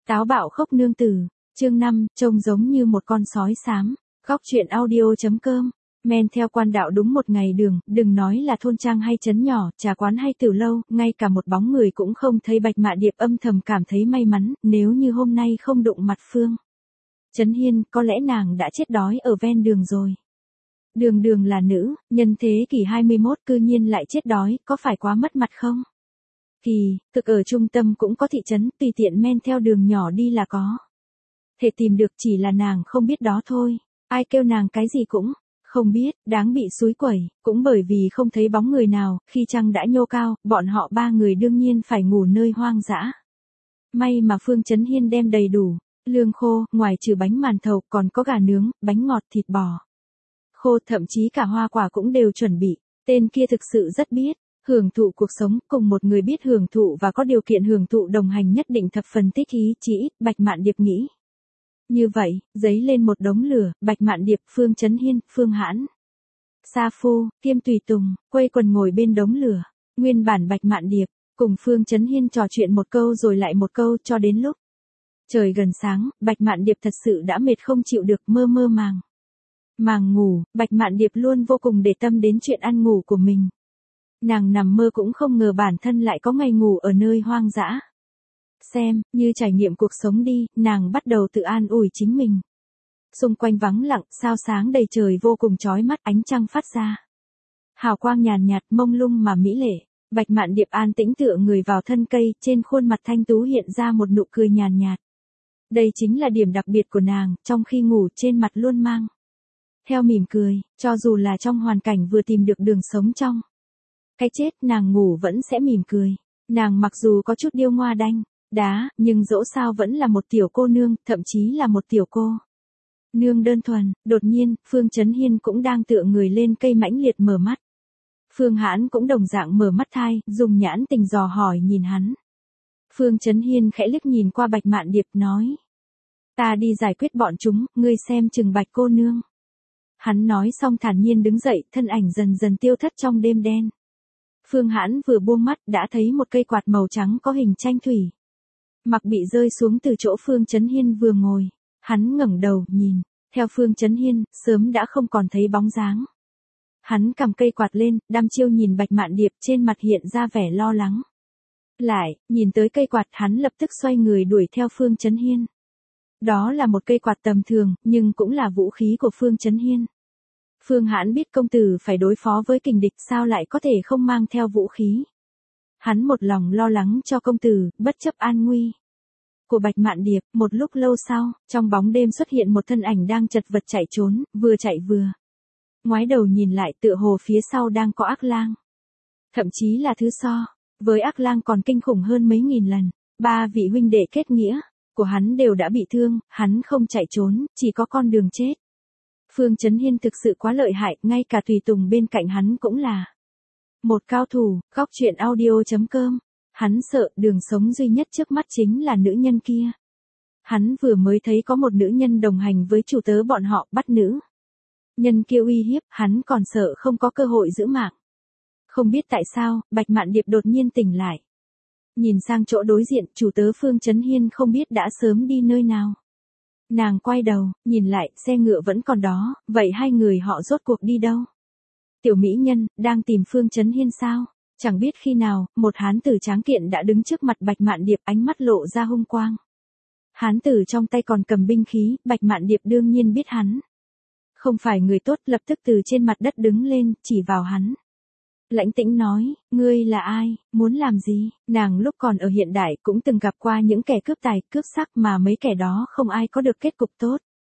Táo bạo khốc nương tử, chương 5, trông giống như một con sói xám. Góc truyện audio.com. Men theo quan đạo đúng một ngày đường, đừng nói là thôn trang hay trấn nhỏ, trà quán hay tiểu lâu, ngay cả một bóng người cũng không thấy. Bạch Mạn Điệp âm thầm cảm thấy may mắn, nếu như hôm nay không đụng mặt Phương Chấn Hiên, có lẽ nàng đã chết đói ở ven đường rồi. Đường đường là nữ, nhân thế kỷ 21 cư nhiên lại chết đói, có phải quá mất mặt không? Thực ở trung tâm cũng có thị trấn, tùy tiện men theo đường nhỏ đi là có thể tìm được, chỉ là nàng không biết đó thôi. Ai kêu nàng cái gì cũng không biết, đáng bị xúi quẩy, cũng bởi vì không thấy bóng người nào, khi trăng đã nhô cao, bọn họ ba người đương nhiên phải ngủ nơi hoang dã. May mà Phương Chấn Hiên đem đầy đủ lương khô, ngoài trừ bánh màn thầu còn có gà nướng, bánh ngọt, thịt bò khô, thậm chí cả hoa quả cũng đều chuẩn bị. Tên kia thực sự rất biết hưởng thụ cuộc sống, cùng một người biết hưởng thụ và có điều kiện hưởng thụ đồng hành nhất định thập phần thích ý, chỉ ít, Bạch Mạn Điệp nghĩ. Như vậy, dấy lên một đống lửa, Bạch Mạn Điệp, Phương Chấn Hiên, Phương Hãn, Sa Phu, Kiêm Tùy Tùng, quây quần ngồi bên đống lửa. Nguyên bản Bạch Mạn Điệp, cùng Phương Chấn Hiên trò chuyện một câu rồi lại một câu cho đến lúc trời gần sáng, Bạch Mạn Điệp thật sự đã mệt không chịu được, mơ mơ màng ngủ. Bạch Mạn Điệp luôn vô cùng để tâm đến chuyện ăn ngủ của mình. Nàng nằm mơ cũng không ngờ bản thân lại có ngày ngủ ở nơi hoang dã. Xem, như trải nghiệm cuộc sống đi, nàng bắt đầu tự an ủi chính mình. Xung quanh vắng lặng, sao sáng đầy trời vô cùng chói mắt, ánh trăng phát ra hào quang nhàn nhạt, mông lung mà mỹ lệ. Bạch Mạn Điệp an tĩnh tựa người vào thân cây, trên khuôn mặt thanh tú hiện ra một nụ cười nhàn nhạt. Đây chính là điểm đặc biệt của nàng, trong khi ngủ trên mặt luôn mang theo mỉm cười, cho dù là trong hoàn cảnh vừa tìm được đường sống trong cái chết, nàng ngủ vẫn sẽ mỉm cười. Nàng mặc dù có chút điêu ngoa đanh đá, nhưng dẫu sao vẫn là một tiểu cô nương, thậm chí là một tiểu cô nương đơn thuần. Đột nhiên, Phương Chấn Hiên cũng đang tựa người lên cây mãnh liệt mở mắt. Phương Hãn cũng đồng dạng mở mắt thai, dùng nhãn tình dò hỏi nhìn hắn. Phương Chấn Hiên khẽ liếc nhìn qua Bạch Mạn Điệp nói. Ta đi giải quyết bọn chúng, ngươi xem chừng Bạch cô nương. Hắn nói xong thản nhiên đứng dậy, thân ảnh dần dần tiêu thất trong đêm đen. Phương Hãn vừa buông mắt đã thấy một cây quạt màu trắng có hình tranh thủy mặc bị rơi xuống từ chỗ Phương Chấn Hiên vừa ngồi. Hắn ngẩng đầu nhìn, theo Phương Chấn Hiên, sớm đã không còn thấy bóng dáng. Hắn cầm cây quạt lên, đăm chiêu nhìn Bạch Mạn Điệp, trên mặt hiện ra vẻ lo lắng. Lại, nhìn tới cây quạt, hắn lập tức xoay người đuổi theo Phương Chấn Hiên. Đó là một cây quạt tầm thường, nhưng cũng là vũ khí của Phương Chấn Hiên. Phương Hãn biết công tử phải đối phó với kình địch, sao lại có thể không mang theo vũ khí. Hắn một lòng lo lắng cho công tử, bất chấp an nguy của Bạch Mạn Điệp. Một lúc lâu sau, trong bóng đêm xuất hiện một thân ảnh đang chật vật chạy trốn, vừa chạy vừa ngoái đầu nhìn lại, tựa hồ phía sau đang có ác lang. Thậm chí là thứ so với ác lang còn kinh khủng hơn mấy nghìn lần. Ba vị huynh đệ kết nghĩa của hắn đều đã bị thương, hắn không chạy trốn, chỉ có con đường chết. Phương Chấn Hiên thực sự quá lợi hại, ngay cả tùy tùng bên cạnh hắn cũng là một cao thủ. Góc truyện audio.com. Hắn sợ đường sống duy nhất trước mắt chính là nữ nhân kia. Hắn vừa mới thấy có một nữ nhân đồng hành với chủ tớ bọn họ, bắt nữ nhân kia uy hiếp, hắn còn sợ không có cơ hội giữ mạng. Không biết tại sao, Bạch Mạn Điệp đột nhiên tỉnh lại. Nhìn sang chỗ đối diện, chủ tớ Phương Chấn Hiên không biết đã sớm đi nơi nào. Nàng quay đầu, nhìn lại, xe ngựa vẫn còn đó, vậy hai người họ rốt cuộc đi đâu? Tiểu mỹ nhân, đang tìm Phương Chấn Hiên sao? Chẳng biết khi nào, một hán tử tráng kiện đã đứng trước mặt Bạch Mạn Điệp, ánh mắt lộ ra hung quang. Hán tử trong tay còn cầm binh khí, Bạch Mạn Điệp đương nhiên biết hắn không phải người tốt, lập tức từ trên mặt đất đứng lên, chỉ vào hắn. Lãnh tĩnh nói, ngươi là ai, muốn làm gì? Nàng lúc còn ở hiện đại cũng từng gặp qua những kẻ cướp tài, cướp sắc mà mấy kẻ đó không ai có được kết cục tốt.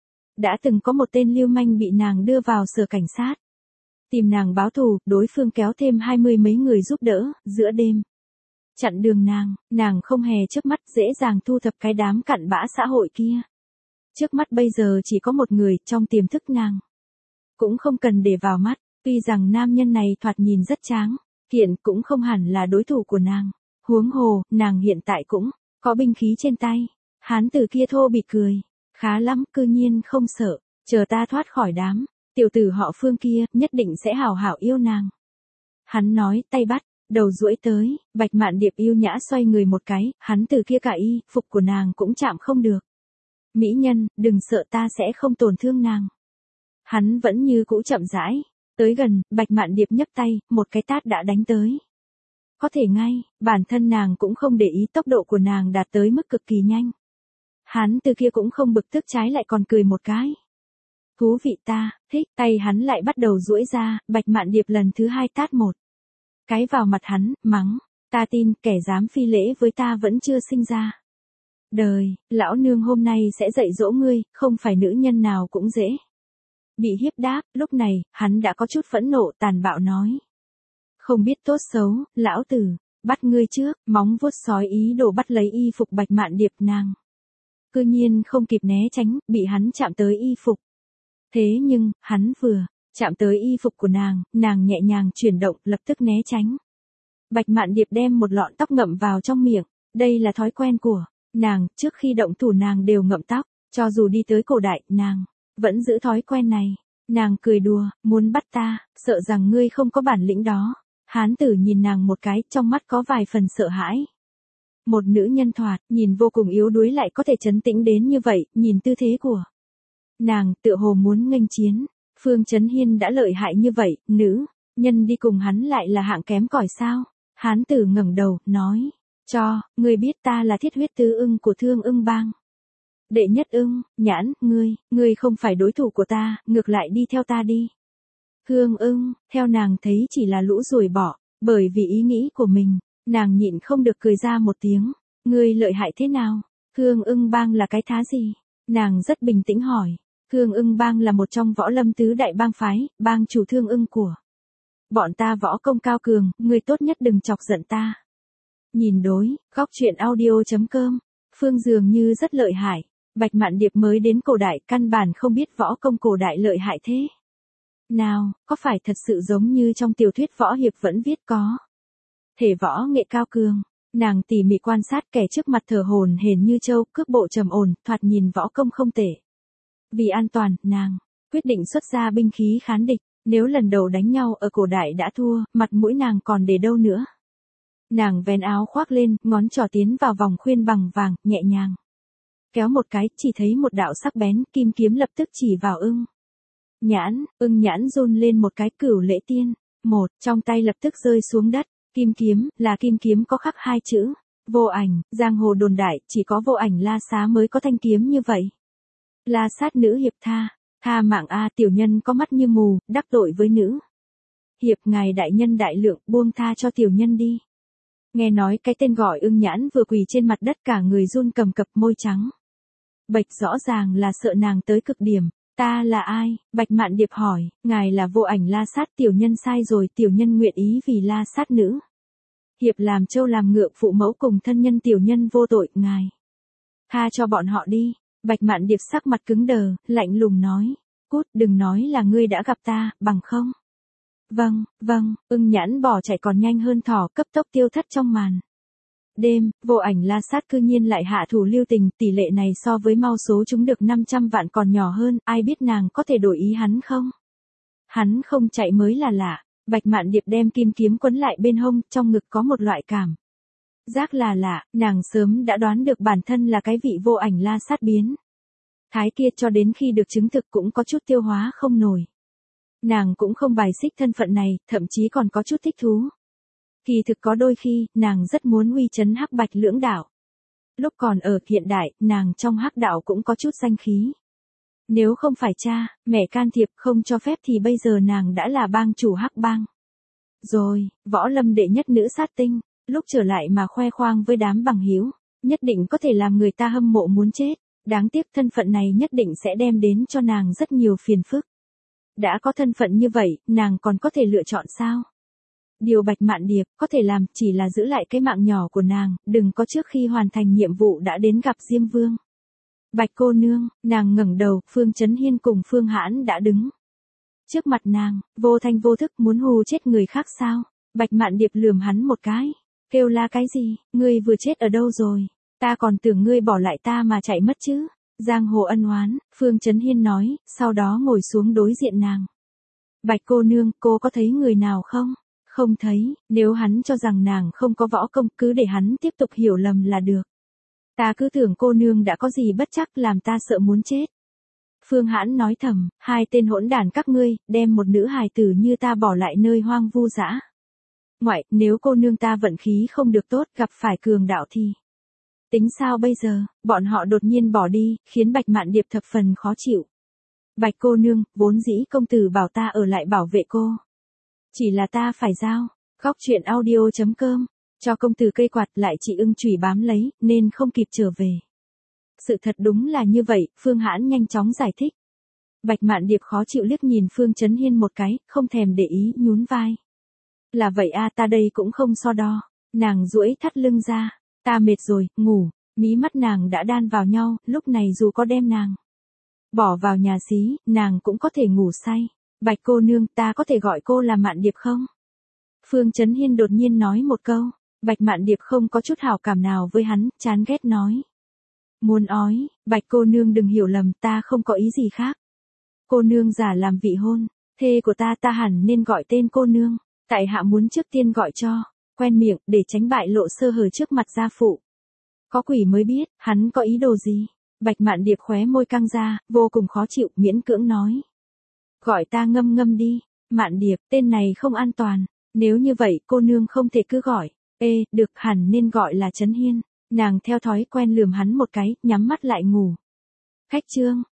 Đã từng có một tên lưu manh bị nàng đưa vào sở cảnh sát. Tìm nàng báo thù, đối phương kéo thêm 20 mấy người giúp đỡ, giữa đêm chặn đường nàng không hề chớp mắt, dễ dàng thu thập cái đám cặn bã xã hội kia. Trước mắt bây giờ chỉ có một người, trong tiềm thức nàng cũng không cần để vào mắt. Tuy rằng nam nhân này thoạt nhìn rất tráng kiện, cũng không hẳn là đối thủ của nàng. Huống hồ, nàng hiện tại cũng có binh khí trên tay. Hán tử kia thô bỉ cười. Khá lắm, cư nhiên không sợ. Chờ ta thoát khỏi đám tiểu tử họ Phương kia, nhất định sẽ hảo hảo yêu nàng. Hắn nói, tay bắt đầu duỗi tới, Bạch Mạn Điệp yêu nhã xoay người một cái, hắn từ kia cả y phục của nàng cũng chạm không được. Mỹ nhân, đừng sợ, ta sẽ không tổn thương nàng. Hắn vẫn như cũ chậm rãi, tới gần, Bạch Mạn Điệp nhấc tay, một cái tát đã đánh tới. Có thể ngay, bản thân nàng cũng không để ý tốc độ của nàng đạt tới mức cực kỳ nhanh. Hắn từ kia cũng không bực tức, trái lại còn cười một cái. Thú vị, ta thích. Tay hắn lại bắt đầu duỗi ra, Bạch Mạn Điệp lần thứ 2 tát một cái vào mặt hắn, mắng, ta tin kẻ dám phi lễ với ta vẫn chưa sinh ra. Đời, lão nương hôm nay sẽ dạy dỗ ngươi, không phải nữ nhân nào cũng dễ bị hiếp đáp. Lúc này, hắn đã có chút phẫn nộ, tàn bạo nói. Không biết tốt xấu, lão tử, bắt ngươi trước, móng vuốt sói ý đồ bắt lấy y phục Bạch Mạn Điệp, nàng cư nhiên không kịp né tránh, bị hắn chạm tới y phục. Thế nhưng, hắn vừa chạm tới y phục của nàng nhẹ nhàng chuyển động, lập tức né tránh. Bạch Mạn Điệp đem một lọn tóc ngậm vào trong miệng, đây là thói quen của nàng, trước khi động thủ nàng đều ngậm tóc, cho dù đi tới cổ đại, nàng vẫn giữ thói quen này. Nàng cười đùa, muốn bắt ta, sợ rằng ngươi không có bản lĩnh đó. Hán tử nhìn nàng một cái, trong mắt có vài phần sợ hãi. Một nữ nhân thoạt, nhìn vô cùng yếu đuối lại có thể trấn tĩnh đến như vậy, nhìn tư thế của nàng, tựa hồ muốn nghênh chiến. Phương Chấn Hiên đã lợi hại như vậy, nữ nhân đi cùng hắn lại là hạng kém cỏi sao? Hán tử ngẩng đầu, nói, cho, ngươi biết ta là thiết huyết tứ ưng của Thương Ưng Bang. Đệ nhất ưng, Nhãn, ngươi không phải đối thủ của ta, ngược lại đi theo ta đi. Thương Ưng, theo nàng thấy chỉ là lũ ruồi bọ, bởi vì ý nghĩ của mình, nàng nhịn không được cười ra một tiếng. Ngươi lợi hại thế nào? Thương Ưng Bang là cái thá gì? Nàng rất bình tĩnh hỏi. Thương Ưng Bang là một trong võ lâm tứ đại bang phái, bang chủ Thương Ưng của bọn ta võ công cao cường, ngươi tốt nhất đừng chọc giận ta. Nhìn đối, góc truyện audio.com, Phương dường như rất lợi hại. Bạch Mạn Điệp mới đến cổ đại, căn bản không biết võ công cổ đại lợi hại thế nào, có phải thật sự giống như trong tiểu thuyết võ hiệp vẫn viết có thể võ nghệ cao cường. Nàng tỉ mỉ quan sát kẻ trước mặt, thở hổn hển như trâu, cước bộ trầm ổn, thoạt nhìn võ công không tệ. Vì an toàn, nàng quyết định xuất ra binh khí khán địch. Nếu lần đầu đánh nhau ở cổ đại đã thua, mặt mũi nàng còn để đâu nữa. Nàng vén áo khoác lên, ngón trỏ tiến vào vòng khuyên bằng vàng, nhẹ nhàng kéo một cái, chỉ thấy một đạo sắc bén kim kiếm lập tức chỉ vào Ưng Nhãn run lên một cái. Cửu Lễ Tiên, trong tay lập tức rơi xuống đất. Kim kiếm có khắc 2 chữ, Vô Ảnh. Giang hồ đồn đại, chỉ có Vô Ảnh La Xá mới có thanh kiếm như vậy. La Sát nữ hiệp, tha mạng a, tiểu nhân có mắt như mù, đắc tội với nữ hiệp ngài đại nhân đại lượng, buông tha cho tiểu nhân đi. Nghe nói cái tên gọi Ưng Nhãn vừa quỳ trên mặt đất, cả người run cầm cập, môi trắng bệch, rõ ràng là sợ nàng tới cực điểm. Ta là ai? Bạch Mạn Điệp hỏi. Ngài là Vô Ảnh La Sát. Tiểu nhân sai rồi, tiểu nhân nguyện ý vì La Sát nữ hiệp làm trâu làm ngựa, phụ mẫu cùng thân nhân tiểu nhân vô tội, ngài tha cho bọn họ đi. Bạch Mạn Điệp sắc mặt cứng đờ, lạnh lùng nói, cút, đừng nói là ngươi đã gặp ta, bằng không. Vâng, Ưng Nhãn bỏ chạy còn nhanh hơn thỏ, cấp tốc tiêu thất trong màn đêm. Vô Ảnh La Sát cư nhiên lại hạ thủ lưu tình, tỷ lệ này so với mau số chúng được 500 vạn còn nhỏ hơn, ai biết nàng có thể đổi ý hắn không? Hắn không chạy mới là lạ. Bạch Mạn Điệp đem kim kiếm quấn lại bên hông, trong ngực có một loại cảm giác là lạ, nàng sớm đã đoán được bản thân là cái vị Vô Ảnh La Sát biến thái kia, cho đến khi được chứng thực cũng có chút tiêu hóa không nổi. Nàng cũng không bài xích thân phận này, thậm chí còn có chút thích thú. Kỳ thực có đôi khi, nàng rất muốn uy chấn Hắc Bạch lưỡng đạo. Lúc còn ở hiện đại, nàng trong Hắc đạo cũng có chút danh khí. Nếu không phải cha, mẹ can thiệp không cho phép thì bây giờ nàng đã là bang chủ Hắc bang. Rồi, võ lâm đệ nhất nữ sát tinh, lúc trở lại mà khoe khoang với đám bằng hữu, nhất định có thể làm người ta hâm mộ muốn chết. Đáng tiếc thân phận này nhất định sẽ đem đến cho nàng rất nhiều phiền phức. Đã có thân phận như vậy, nàng còn có thể lựa chọn sao? Điều Bạch Mạn Điệp có thể làm chỉ là giữ lại cái mạng nhỏ của nàng, đừng có trước khi hoàn thành nhiệm vụ đã đến gặp Diêm Vương. Bạch cô nương, nàng ngẩng đầu, Phương Chấn Hiên cùng Phương Hãn đã đứng trước mặt nàng, vô thanh vô thức muốn hù chết người khác sao? Bạch Mạn Điệp lườm hắn một cái, kêu la cái gì, ngươi vừa chết ở đâu rồi? Ta còn tưởng ngươi bỏ lại ta mà chạy mất chứ. Giang hồ ân oán, Phương Chấn Hiên nói, sau đó ngồi xuống đối diện nàng. Bạch cô nương, cô có thấy người nào không? Không thấy, nếu hắn cho rằng nàng không có võ công cứ để hắn tiếp tục hiểu lầm là được. Ta cứ tưởng cô nương đã có gì bất chắc làm ta sợ muốn chết. Phương Hãn nói thầm, hai tên hỗn đản các ngươi, đem một nữ hài tử như ta bỏ lại nơi hoang vu dã. Ngoại, nếu cô nương ta vận khí không được tốt gặp phải cường đạo thì. Tính sao bây giờ, bọn họ đột nhiên bỏ đi, khiến Bạch Mạn Điệp thập phần khó chịu. Bạch cô nương, vốn dĩ công tử bảo ta ở lại bảo vệ cô. Chỉ là ta phải giao, góc chuyện audio.com, cho công tử cây quạt lại chị ưng chùy bám lấy, nên không kịp trở về. Sự thật đúng là như vậy, Phương Hãn nhanh chóng giải thích. Bạch Mạn Điệp khó chịu liếc nhìn Phương Chấn Hiên một cái, không thèm để ý, nhún vai. Là vậy a, ta đây cũng không so đo. Nàng duỗi thắt lưng ra, ta mệt rồi, ngủ. Mí mắt nàng đã đan vào nhau, lúc này dù có đem nàng bỏ vào nhà xí, nàng cũng có thể ngủ say. Bạch cô nương, ta có thể gọi cô là Mạn Điệp không? Phương Chấn Hiên đột nhiên nói một câu. Bạch Mạn Điệp không có chút hảo cảm nào với hắn, chán ghét nói. Muốn ói, Bạch cô nương đừng hiểu lầm, ta không có ý gì khác. Cô nương giả làm vị hôn, thê của ta hẳn nên gọi tên cô nương. Tại hạ muốn trước tiên gọi cho, quen miệng, để tránh bại lộ sơ hở trước mặt gia phụ. Có quỷ mới biết, hắn có ý đồ gì? Bạch Mạn Điệp khóe môi căng ra, vô cùng khó chịu, miễn cưỡng nói. Gọi ta Ngâm Ngâm đi, Mạn Điệp, tên này không an toàn. Nếu như vậy, cô nương không thể cứ gọi. Được, hẳn nên gọi là Chấn Hiên. Nàng theo thói quen lườm hắn một cái, nhắm mắt lại ngủ. Khách trương,